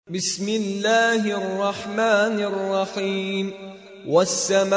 بسم الله الرحمن الرحيم والسماء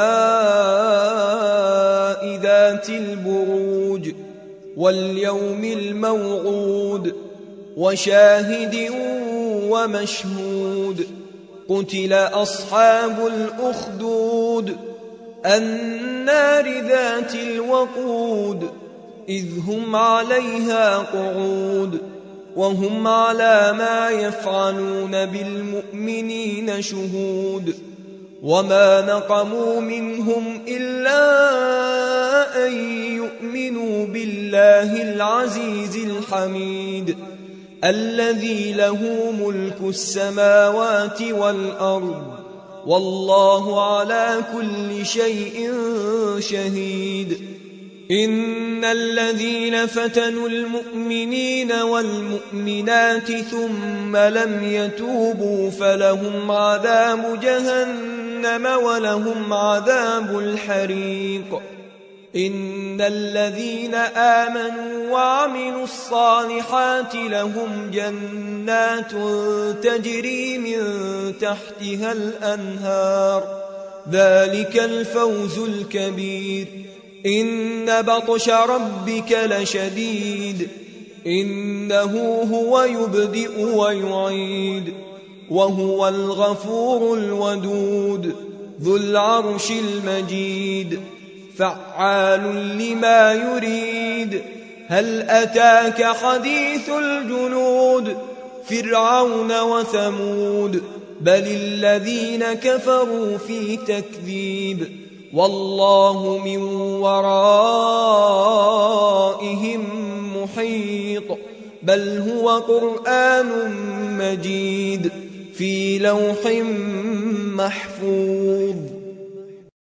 ذات البروج واليوم الموعود وشاهد ومشهود قتل أصحاب الأخدود النار ذات الوقود إذ هم عليها قعود وهم على ما يفعلون بالمؤمنين شهود وما نقموا منهم إلا أن يؤمنوا بالله العزيز الحميد الذي له ملك السماوات والأرض والله على كل شيء شهيد إن الذين فتنوا المؤمنين والمؤمنات ثم لم يتوبوا فلهم عذاب جهنم ولهم عذاب الحريق إن الذين آمنوا وعملوا الصالحات لهم جنات تجري من تحتها الأنهار ذلك الفوز الكبير إن بطش ربك لشديد إنه هو يبدئ ويعيد وهو الغفور الودود ذو العرش المجيد فعال لما يريد هل أتاك حديث الجنود فرعون وثمود بل الذين كفروا في تكذيب والله من ورائهم محيط بل هو قرآن مجيد في لوح محفوظ